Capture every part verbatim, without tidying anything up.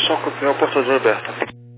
som continua portador aberta.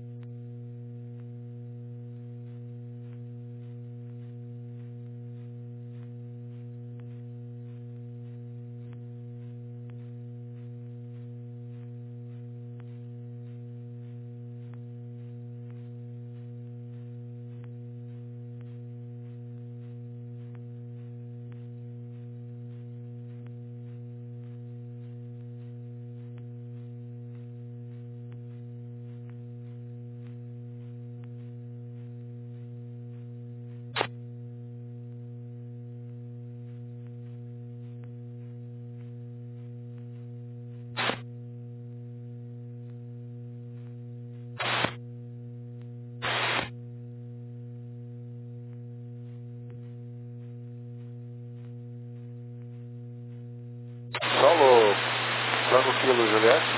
Solo Tango Kilo Juliette.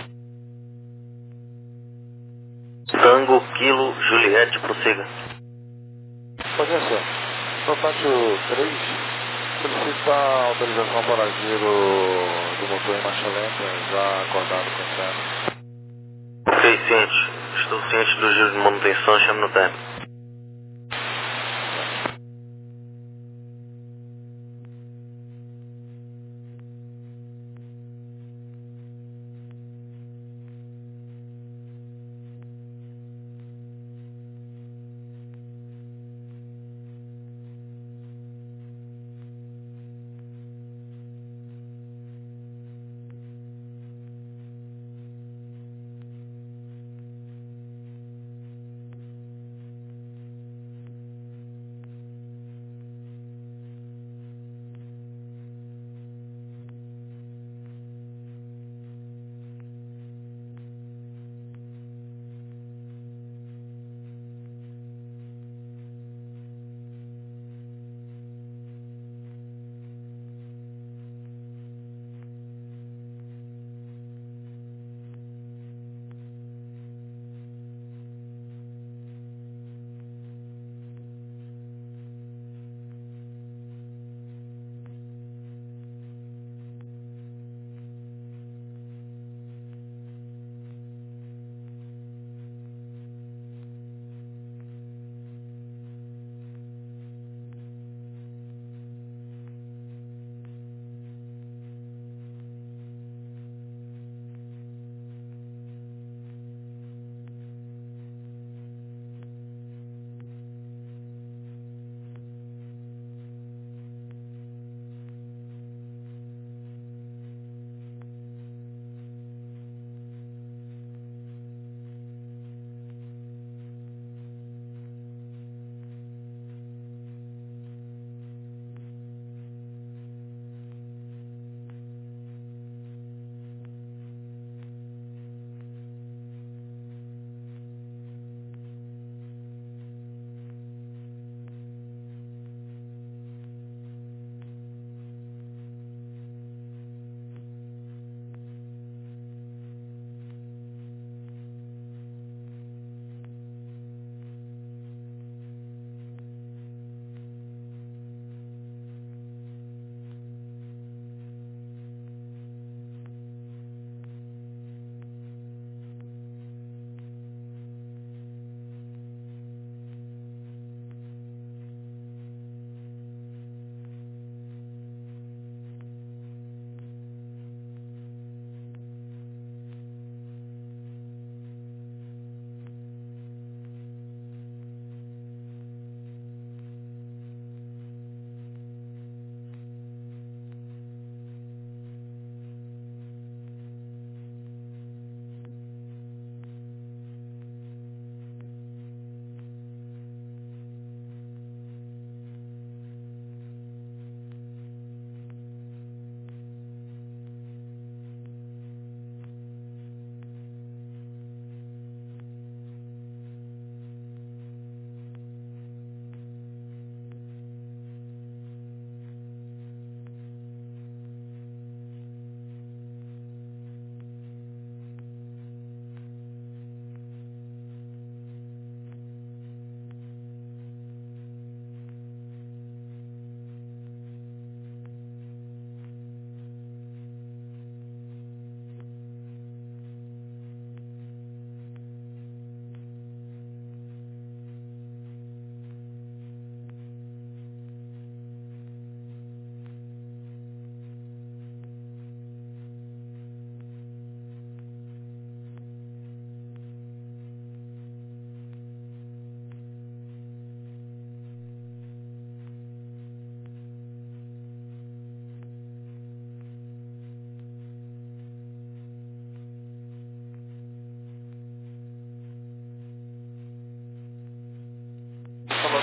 Tango Kilo Juliette, prossiga. Pode ser. No pátio três, solicita autorização para giro do motor em marcha lenta, já acordado com o inferno. Ok, ciente. Estou ciente do giro de manutenção, chame no tempo.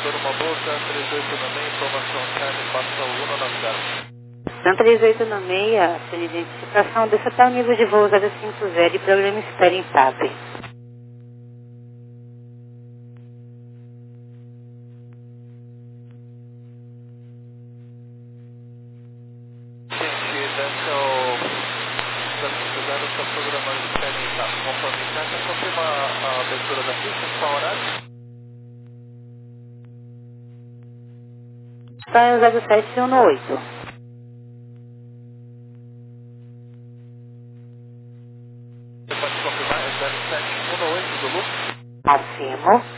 Equador, uma boa, três oito no meio, informação Charlie, passa o um nove zero. São três oito no meio, sem identificação, desça até o nível de voo zero cinco zero e programa espera em T A P. Gente, desce o zero cinco zero, está programando espera em T A P. Conforme T A P, confirma a abertura da pista, qual horário? Está em zero sete um oito. Você pode confirmar, é zero sete um oito Zulu? Afirmo.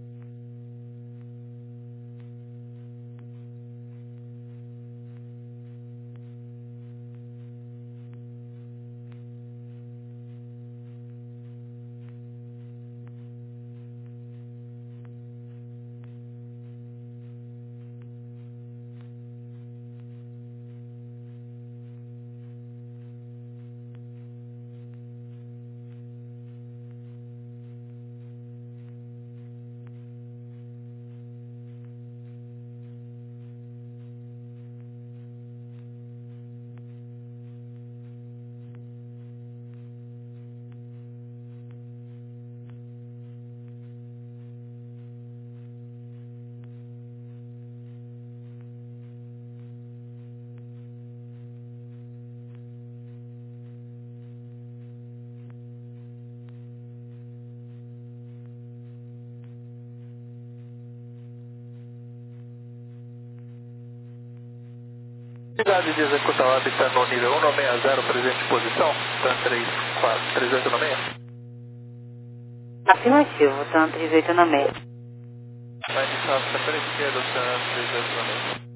Cidade de executar o habitat no nível um nove zero, presente posição, TAM três quatro três oito no meio. Afirmativo, TAM três oito no meio. Vai iniciar para a esquerda, TAM três oito no meio.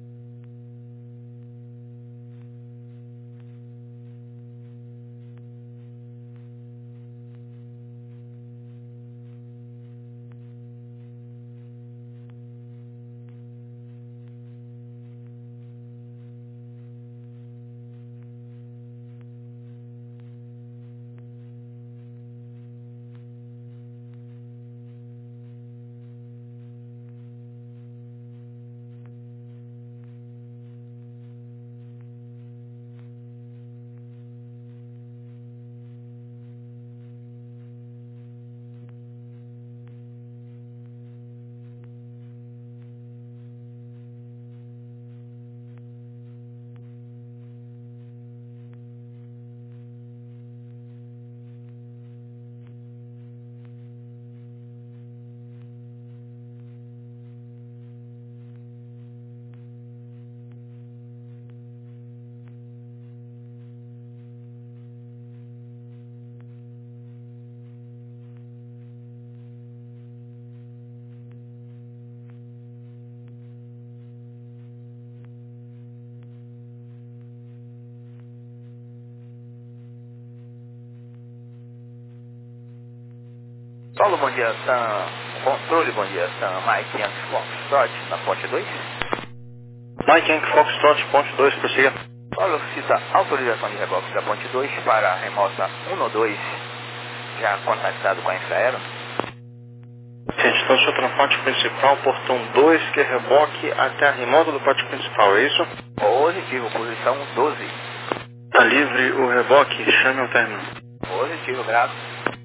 Paulo, bom dia, Sam. Controle, bom dia, Sam. Mike Yankee Foxtrot, na ponte dois. Mike Yankee Foxtrot, ponte dois, prossiga. Paulo, cita autorização de reboque da ponte dois para a remota um dois, já contactado com a Infraero. Gente, então o senhor está na ponte principal, portão dois, que é reboque até a remota do pátio principal, é isso? Positivo, posição doze. Está livre o reboque, chame ao término. Positivo, grave.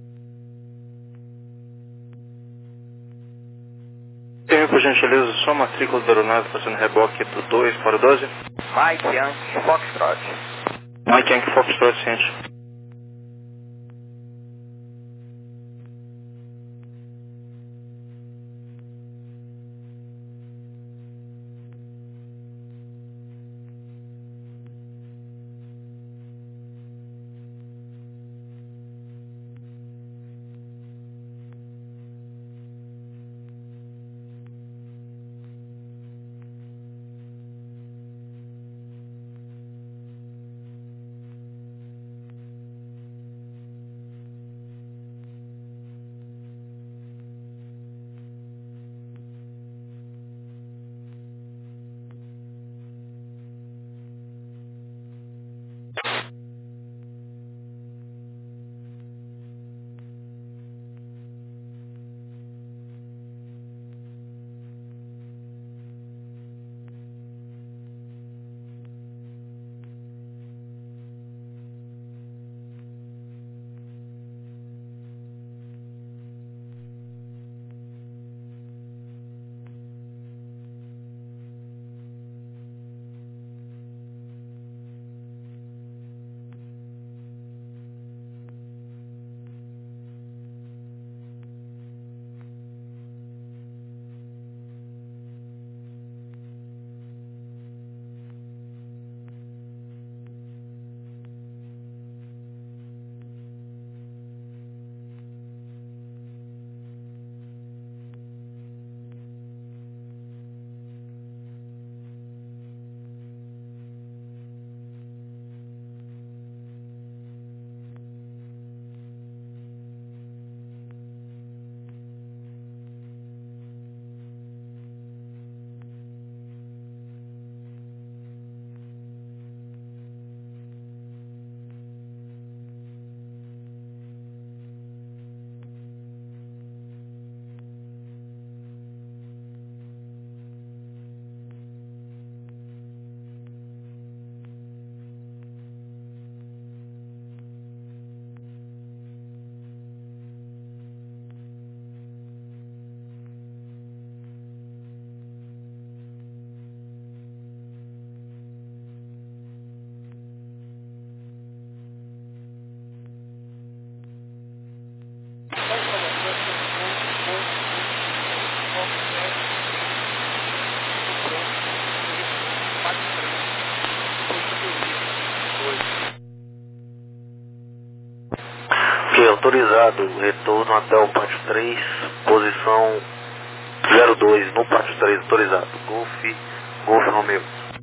Tenha, por gentileza, só a matrícula da aeronave fazendo reboque do dois para o doze. Mike Yankee Foxtrot. Mike Yankee Foxtrot, ciente. autorizado, retorno até o pátio três, posição zero dois no pátio três, autorizado. Golf, Golf Romeo.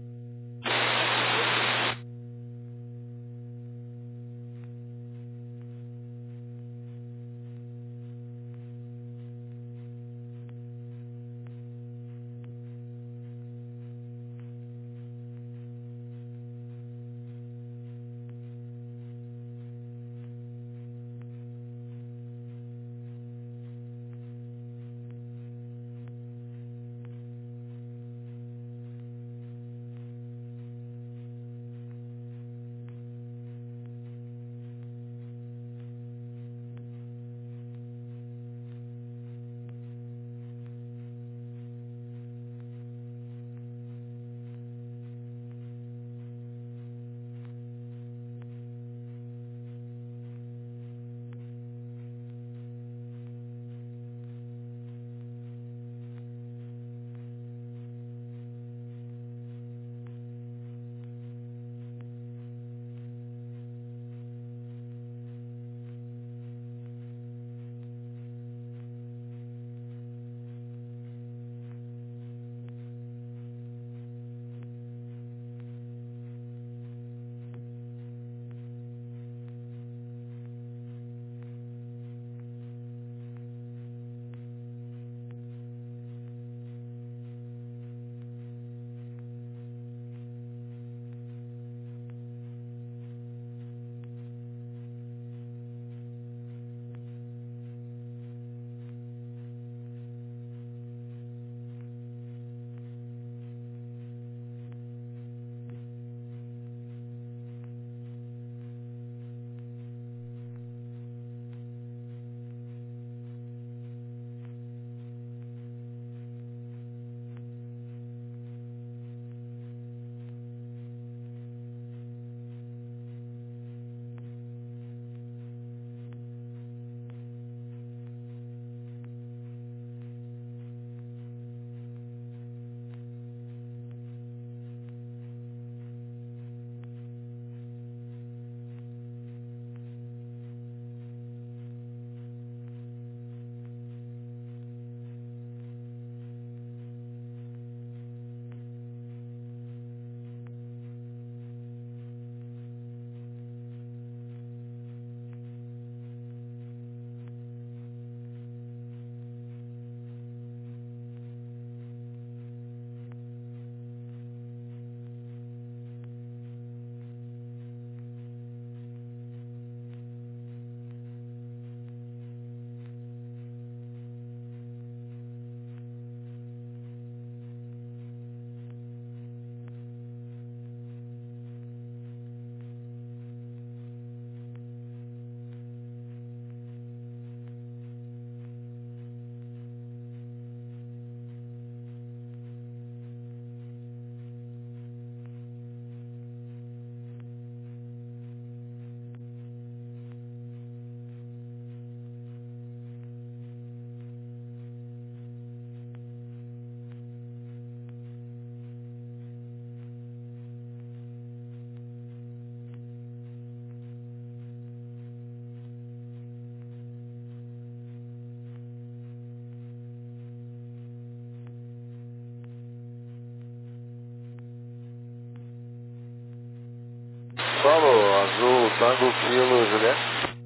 Solo, azul, tango, kilo, Juliette.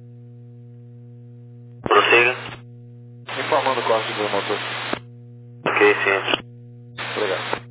Prossiga. Informando o corte do motor. Ok, sim. Obrigado.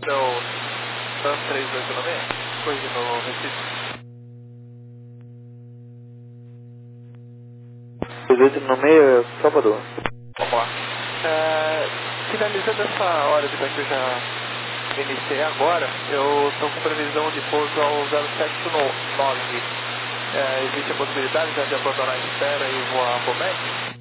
Então, TAM três oito nove seis, coisa no Recife. três oito nove seis, Salvador. Vamos lá. É, finalizando essa hora de que eu já iniciei agora, eu estou com previsão de pouso ao zero sete nove. É, existe a possibilidade já de abandonar a espera e voar a Bomete?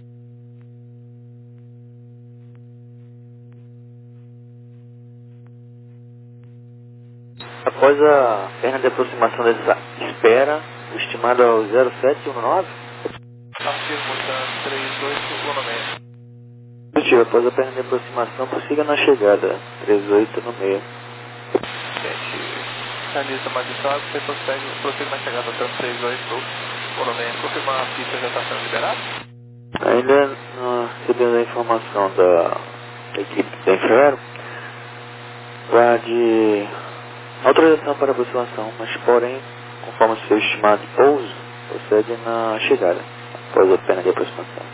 Após a perna de aproximação dessa espera, o estimado é o zero sete um nove? Afirmo, TAM três oito um nove seis. Positivo, após a perna de aproximação, prossiga na chegada, três oito nove seis. Gente, realiza mais estado, você prossegue, prossegue na chegada TAM três oito um nove seis. Confirmar a pista já está sendo liberada? Ainda não recebemos a informação da, da equipe da Infraero para de autorização para aproximação, mas porém, conforme o seu estimado de pouso, procede na chegada, após a perna de aproximação.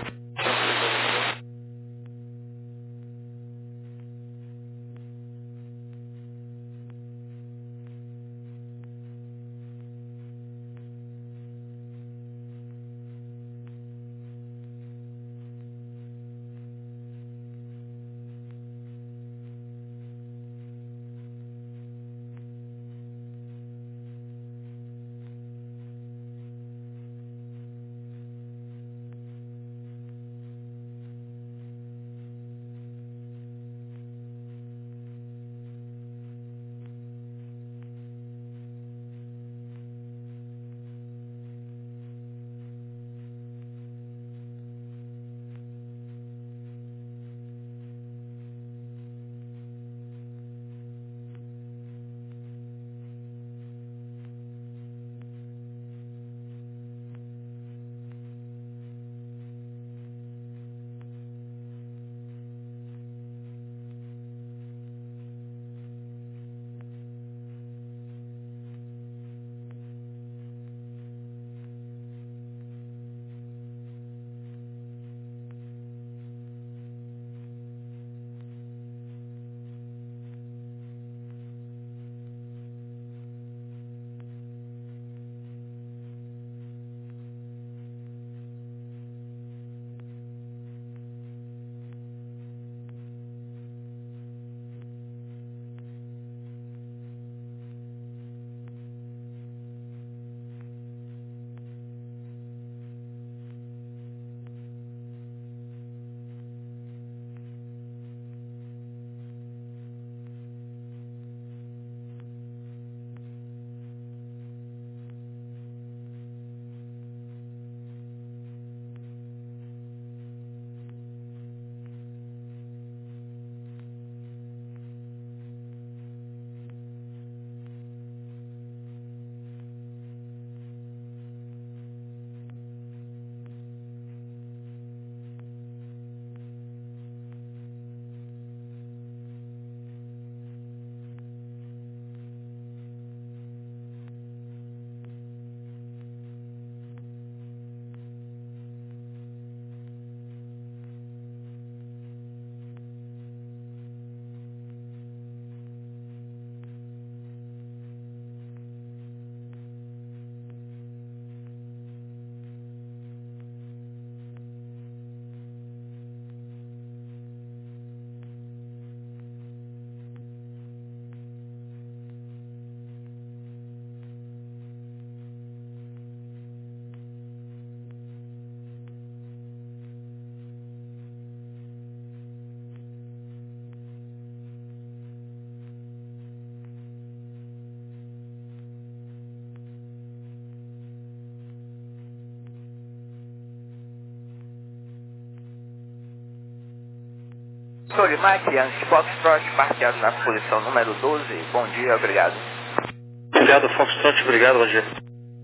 Solimar, Yankee Foxtrot, parqueado na posição número doze. Bom dia, obrigado. Obrigado, Foxtrot, obrigado, bom dia.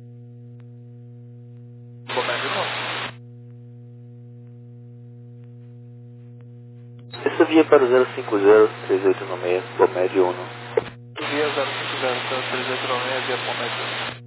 Essa via para o zero cinco zero três oito nove seis, Bomed Uno. Via zero cinco zero três oito nove seis, via Bomete Uno.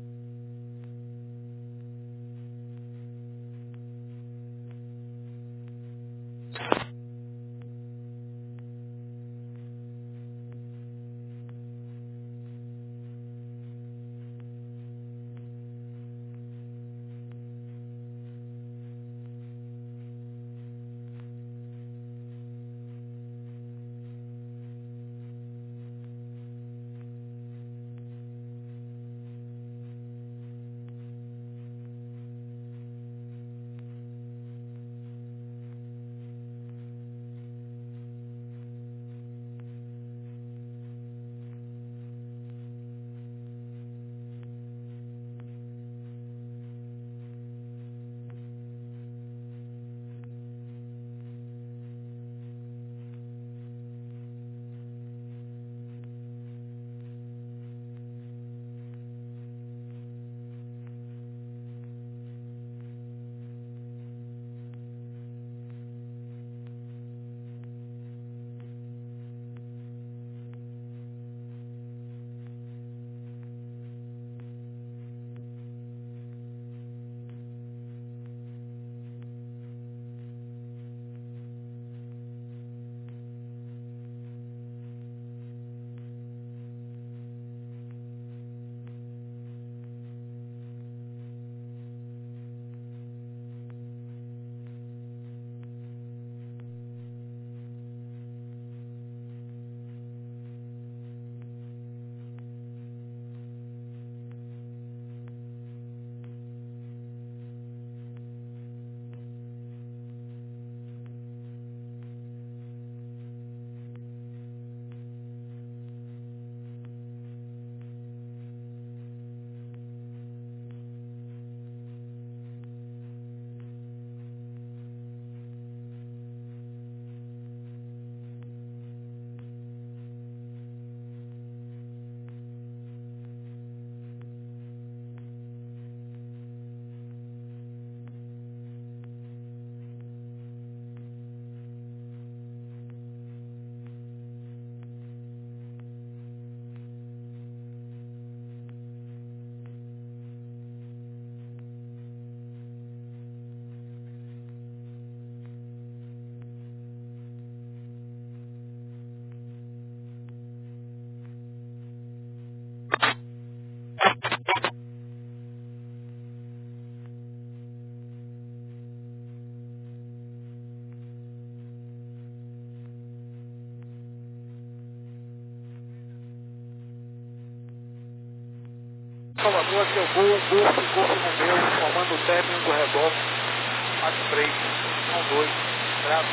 Gol, Golf, Golf Romeu, formando o término do reboque, quatro três, um dois, grave.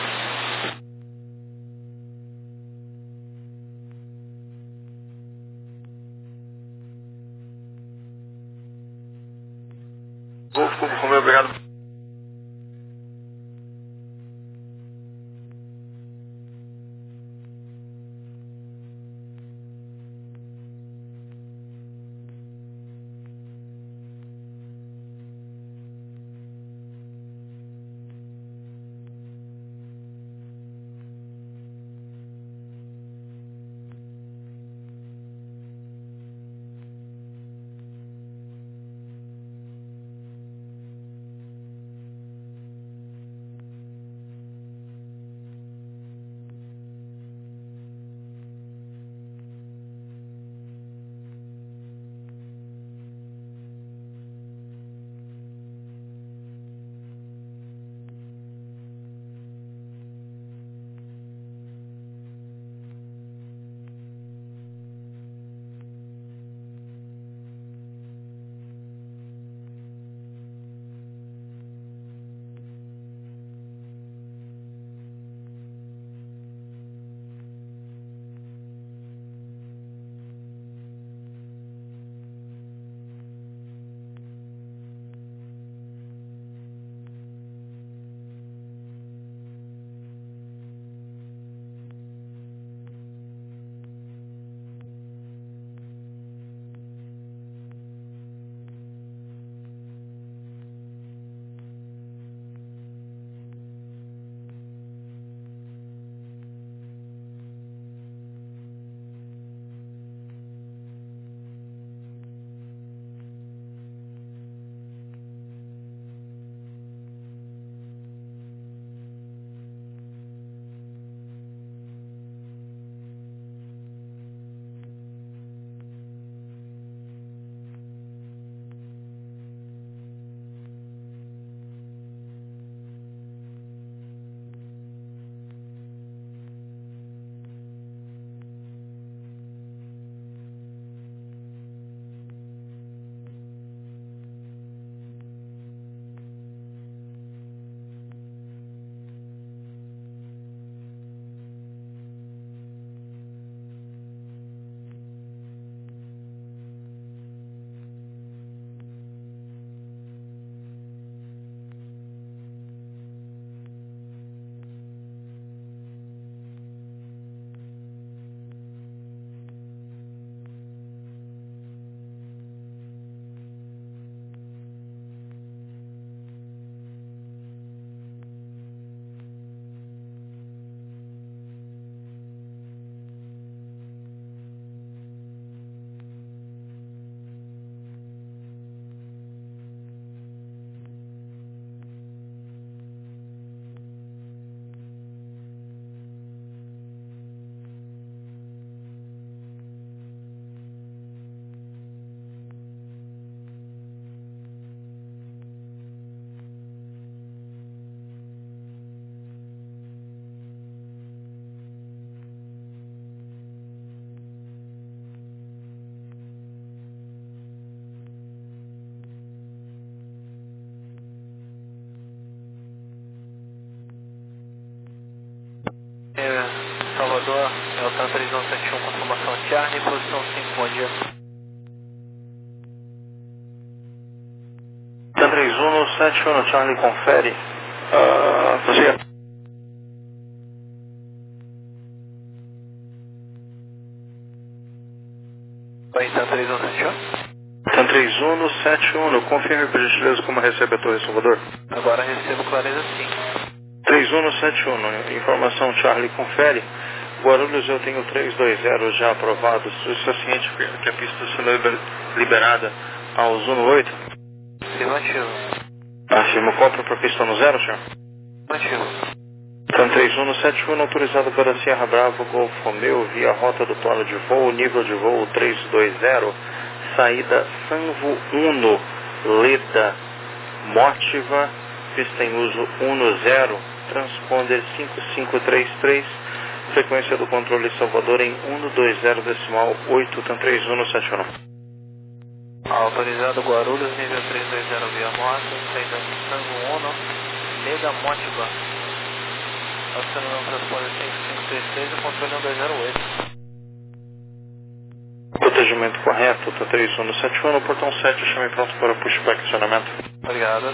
Golf, Golf Romeu, obrigado. Salvador, Delta três um sete um, confirmação Charlie, posição cinco, bom dia. Delta três um sete um, Charlie, confere. Ah, você. Oi, Delta três um sete um. Delta três um sete um, confirme por gentileza como recebe a Torre Salvador. Agora recebo clareza sim. três um sete um, informação Charlie, confere. Guarulhos, eu tenho três dois zero já aprovado. Isso é ciente que a pista será liberada ao Zuno oito? Afirmativo. Afirmo, compra para a pista no zero, senhor? Afirmativo. Então três um sete um, autorizado para Sierra Bravo, Golf Romeu, via rota do plano de voo, nível de voo três dois zero, saída Sanvo Uno, Leda, Mótiva, pista em uso um zero, transponder cinco cinco três três, frequência do controle Salvador em um dois zero decimal oito três um sete um. Autorizado Guarulhos, nível trezentos e vinte via moto, saída Tango Uno, Leda Motiba. Acionando o transponder cinco cinco três seis, o controle um dois zero oito. Protegimento correto, T três um no sete um, no portão sete, chame pronto para pushback acionamento. Obrigado.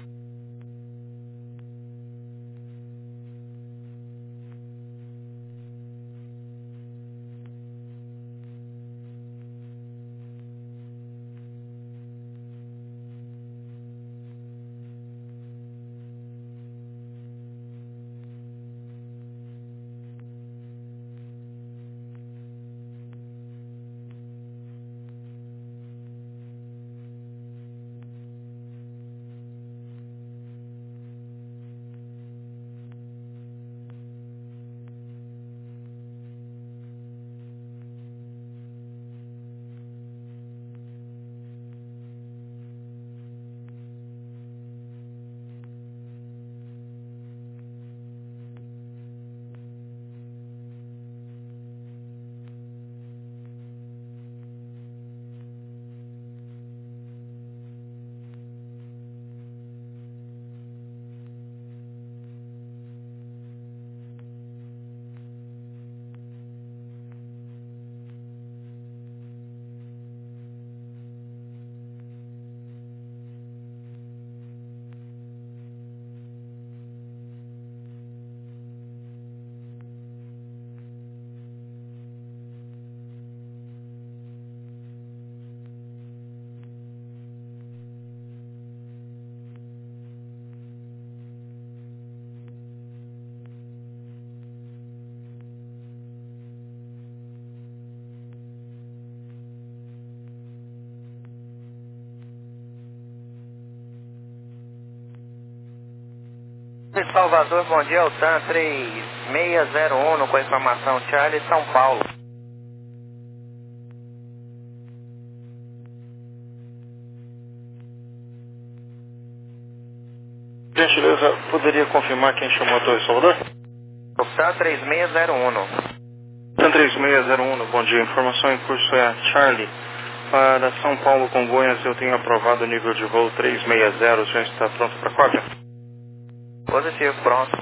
Salvador, bom dia, Altan três seis zero um com a informação Charlie, São Paulo. Gentileza, poderia confirmar quem chamou a Torre Salvador? Altan três seis zero um. Altan três seis zero um, bom dia, informação em curso é a Charlie. Para São Paulo, Congonhas, eu tenho aprovado o nível de voo três seis zero, já está pronto para cópia? Positivo, pronto.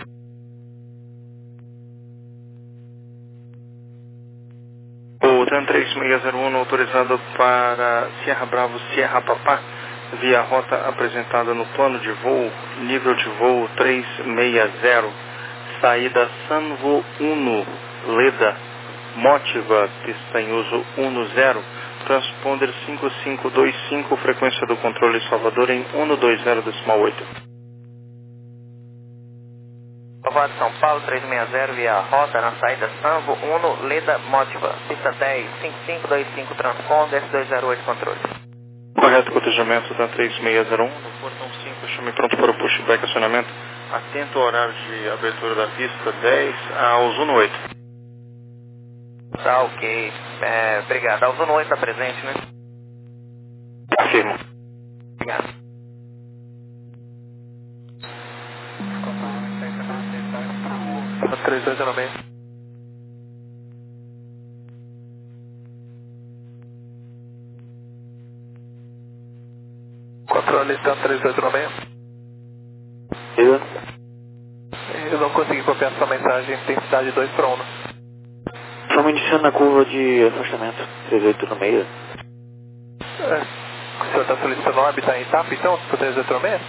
O TAN três seis zero um autorizado para Sierra Bravo, Sierra Papá, via rota apresentada no plano de voo, nível de voo três seis zero, saída Sanvo um, Leda, Motiva, pista em uso um zero, transponder cinco cinco dois cinco, frequência do controle Salvador em um dois zero decimal oito. Salvador, São Paulo, três seis zero, via rota na saída Sanvo um, Leda Motiva, pista dez, cinco cinco dois cinco, transponder dois zero oito, controle. Correto, cotejamento da três seis zero um, no portão cinco, chame pronto para o pushback acionamento, atento ao horário de abertura da pista, dez ao Zuno oito. Tá, ok, é, obrigado, ao Zuno oito está presente, né? Afirmo. Obrigado. três dois zero seis. Controle está três dois zero seis. Eu? Eu não consegui copiar sua mensagem, intensidade dois para um. Estamos iniciando na curva de afastamento, três oito zero seis. É, o senhor está solicitando um habitat em Itap, então, para três dois zero seis?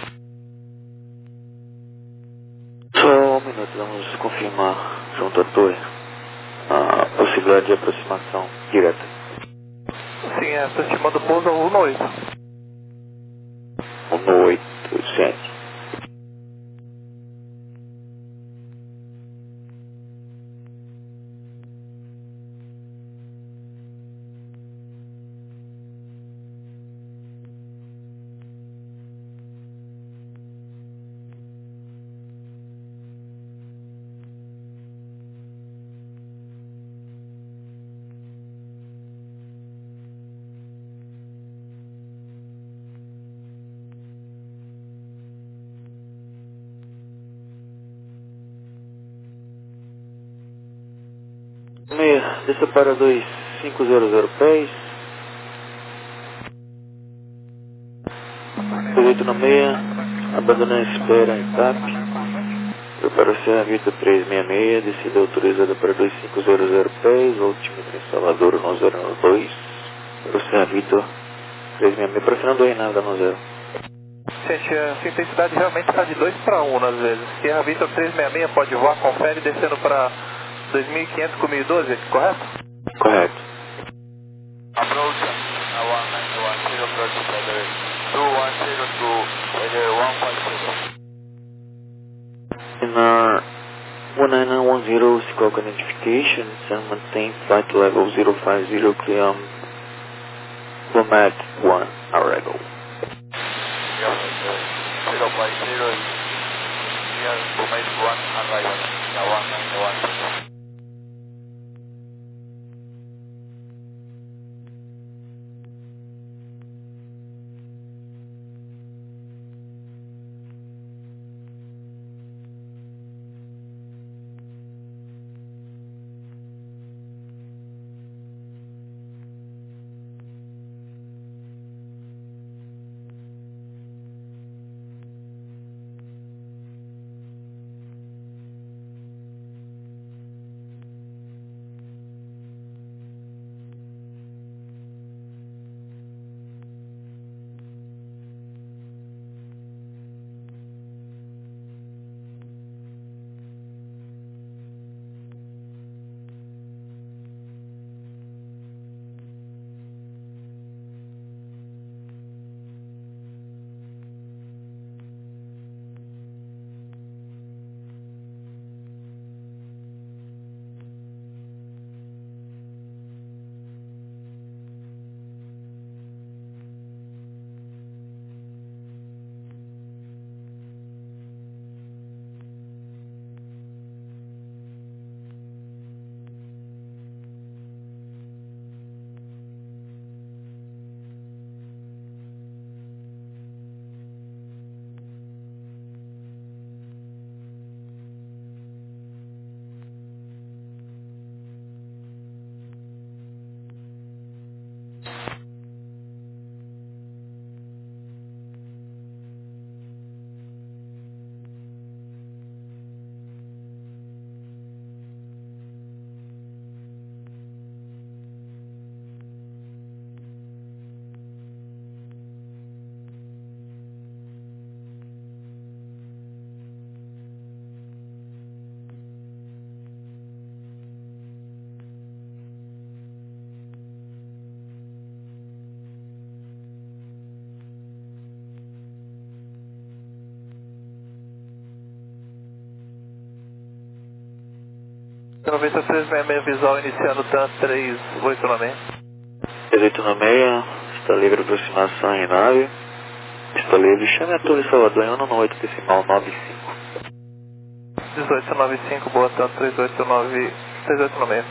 Só um minuto, vamos confirmar junto à torre a possibilidade de aproximação direta. Sim, é, estou estimando o pouso ao um oito. um oito, sete. Desça para dois cinco zero zero pés. dezoito no meio, abandonando a espera em T A P. Para o Serra Vitor trezentos e sessenta e seis, descida autorizada para dois cinco zero zero pés, altímetro em Salvador no zero nove dois. Para o Serra Vitor trezentos e sessenta e seis, para Fernando Reinaldo no zero. Gente, essa intensidade realmente está de dois para um às vezes. Sierra Vitor trezentos e sessenta e seis pode voar, confere, descendo para dois mil e quinhentos com mil e doze, correto? Correto. Approach one nine one zero, approach weather two one zero two, weather one five zero. In our one nine nine one zero Sikoka identification, and maintain flight level zero five zero, clear um, Format one, Arago. zero five zero, clear Format one, arrival, one nine one zero. noventa e três sessenta e seis visual iniciando T A N três oito nove seis. trezentos e oitenta e seis, está livre aproximação em nave. Está livre, chame a Torre Salvador em um nove oito decimal nove cinco. dezoito nove cinco, boa T A N três oito nove seis.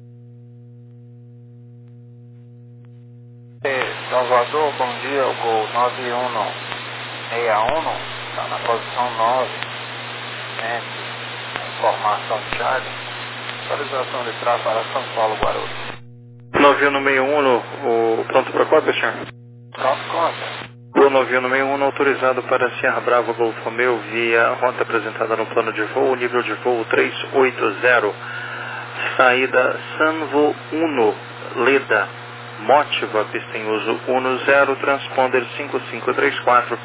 Salvador, bom dia, o Gol nove um seis um, está na posição nove, né? Informação Charlie, atualização de tráfego para São Paulo, Guarulhos. nove um seis um, o pronto para qual, senhor? Pronto, conta. O nove um seis um autorizado para Sierra Bravo Golf Romeo via rota apresentada no plano de voo, nível de voo trezentos e oitenta, saída Sanvo um, Leda, Motiva, pista em uso um zero, transponder cinco cinco três quatro.